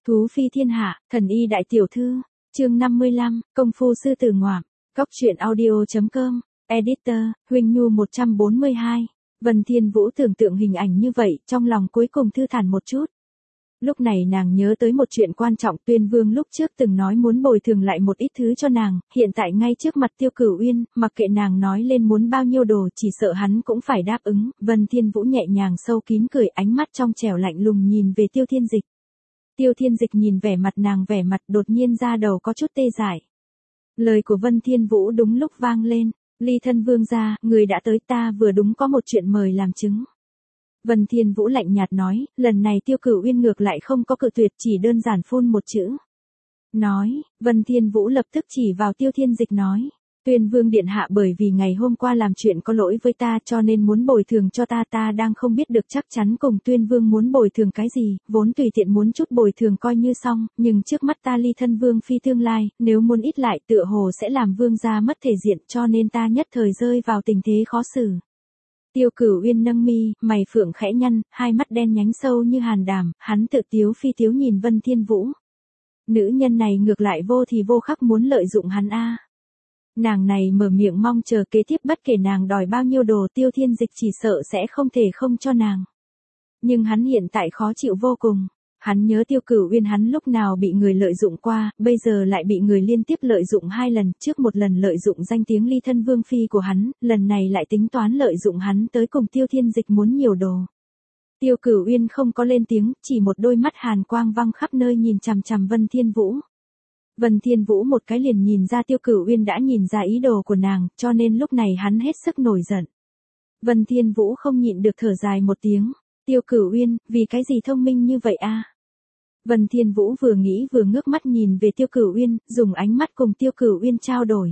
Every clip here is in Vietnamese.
Thú phi thiên hạ, thần y đại tiểu thư, chương 55, công phu sư tử ngoạm, góc truyện audio.com, editor, Huỳnh Nhu 142, Vân Thiên Vũ tưởng tượng hình ảnh như vậy, trong lòng cuối cùng thư thản một chút. Lúc này nàng nhớ tới một chuyện quan trọng, Tuyên Vương lúc trước từng nói muốn bồi thường lại một ít thứ cho nàng, hiện tại ngay trước mặt Tiêu Cửu Uyên, mặc kệ nàng nói lên muốn bao nhiêu đồ chỉ sợ hắn cũng phải đáp ứng. Vân Thiên Vũ nhẹ nhàng sâu kín cười, ánh mắt trong trẻo lạnh lùng nhìn về Tiêu Thiên Dịch. Tiêu Thiên Dịch nhìn vẻ mặt nàng, vẻ mặt đột nhiên da đầu có chút tê dại. Lời của Vân Thiên Vũ đúng lúc vang lên, Ly thân vương gia, người đã tới, ta vừa đúng có một chuyện mời làm chứng. Vân Thiên Vũ lạnh nhạt nói, lần này Tiêu Cửu Uyên ngược lại không có cự tuyệt, chỉ đơn giản phun một chữ. Nói, Vân Thiên Vũ lập tức chỉ vào Tiêu Thiên Dịch nói, Tuyên Vương điện hạ bởi vì ngày hôm qua làm chuyện có lỗi với ta cho nên muốn bồi thường cho ta đang không biết được chắc chắn cùng Tuyên Vương muốn bồi thường cái gì, vốn tùy tiện muốn chút bồi thường coi như xong, nhưng trước mắt ta Ly thân vương phi tương lai, nếu muốn ít lại tựa hồ sẽ làm vương gia mất thể diện cho nên ta nhất thời rơi vào tình thế khó xử. Tiêu Cửu Uyên nâng mi, mày phượng khẽ nhăn, hai mắt đen nhánh sâu như hàn đàm, hắn tự tiếu phi tiếu nhìn Vân Thiên Vũ. Nữ nhân này ngược lại vô thì vô khắc muốn lợi dụng hắn a. Nàng này mở miệng mong chờ kế tiếp bất kể nàng đòi bao nhiêu đồ Tiêu Thiên Dịch chỉ sợ sẽ không thể không cho nàng. Nhưng hắn hiện tại khó chịu vô cùng. Hắn nhớ Tiêu Cửu Uyên hắn lúc nào bị người lợi dụng qua, bây giờ lại bị người liên tiếp lợi dụng hai lần, trước một lần lợi dụng danh tiếng Ly thân vương phi của hắn, lần này lại tính toán lợi dụng hắn tới cùng Tiêu Thiên Dịch muốn nhiều đồ. Tiêu Cửu Uyên không có lên tiếng, chỉ một đôi mắt hàn quang văng khắp nơi nhìn chằm chằm Vân Thiên Vũ. Vân Thiên Vũ một cái liền nhìn ra Tiêu Cửu Uyên đã nhìn ra ý đồ của nàng, cho nên lúc này hắn hết sức nổi giận. Vân Thiên Vũ không nhịn được thở dài một tiếng, Tiêu Cửu Uyên, vì cái gì thông minh như vậy a? Vân Thiên Vũ vừa nghĩ vừa ngước mắt nhìn về Tiêu Cửu Uyên, dùng ánh mắt cùng Tiêu Cửu Uyên trao đổi.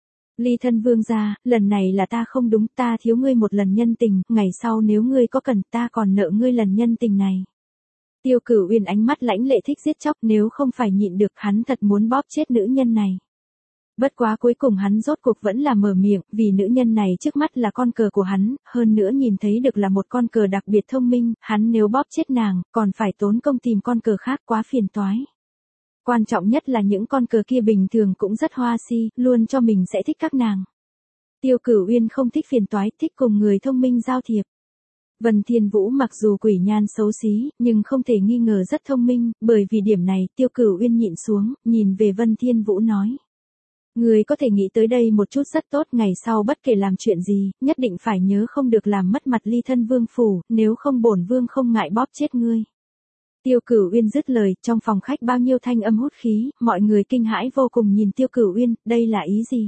Ly thân vương gia, lần này là ta không đúng, ta thiếu ngươi một lần nhân tình, ngày sau nếu ngươi có cần ta còn nợ ngươi lần nhân tình này. Tiêu Cửu Uyên ánh mắt lãnh lệ thích giết chóc, nếu không phải nhịn được hắn thật muốn bóp chết nữ nhân này. Bất quá cuối cùng hắn rốt cuộc vẫn là mở miệng, vì nữ nhân này trước mắt là con cờ của hắn, hơn nữa nhìn thấy được là một con cờ đặc biệt thông minh, hắn nếu bóp chết nàng, còn phải tốn công tìm con cờ khác quá phiền toái. Quan trọng nhất là những con cờ kia bình thường cũng rất hoa si, luôn cho mình sẽ thích các nàng. Tiêu Cửu Uyên không thích phiền toái, thích cùng người thông minh giao thiệp. Vân Thiên Vũ mặc dù quỷ nhan xấu xí, nhưng không thể nghi ngờ rất thông minh, bởi vì điểm này Tiêu Cửu Uyên nhịn xuống, nhìn về Vân Thiên Vũ nói. Người có thể nghĩ tới đây một chút rất tốt, ngày sau bất kể làm chuyện gì, nhất định phải nhớ không được làm mất mặt Ly thân vương phủ, nếu không bổn vương không ngại bóp chết ngươi. Tiêu Cửu Uyên dứt lời, trong phòng khách bao nhiêu thanh âm hút khí, mọi người kinh hãi vô cùng nhìn Tiêu Cửu Uyên, đây là ý gì?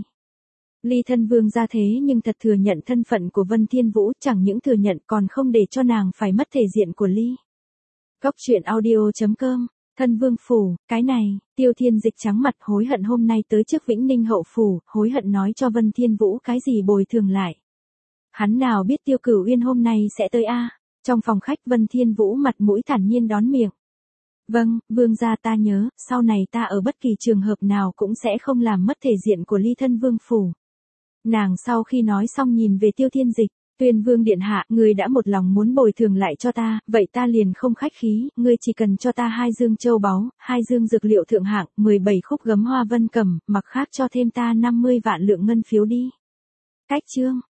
Ly thân vương ra thế nhưng thật thừa nhận thân phận của Vân Thiên Vũ, chẳng những thừa nhận còn không để cho nàng phải mất thể diện của Ly. Góc truyện audio.com, thân vương phủ, cái này, Tiêu Thiên Dịch trắng mặt hối hận hôm nay tới trước Vĩnh Ninh hậu phủ, hối hận nói cho Vân Thiên Vũ cái gì bồi thường lại. Hắn nào biết Tiêu Cửu Uyên hôm nay sẽ tới a. Trong phòng khách Vân Thiên Vũ mặt mũi thản nhiên đón miệng. Vâng, vương gia ta nhớ, sau này ta ở bất kỳ trường hợp nào cũng sẽ không làm mất thể diện của Ly thân vương phủ. Nàng sau khi nói xong nhìn về Tiêu Thiên Dịch, Tuyên Vương điện hạ, người đã một lòng muốn bồi thường lại cho ta, vậy ta liền không khách khí, ngươi chỉ cần cho ta 2 dương châu báu, 2 dương dược liệu thượng hạng, 17 khúc gấm hoa vân cẩm, mặc khác cho thêm ta 50 vạn lượng ngân phiếu đi. Cách chương.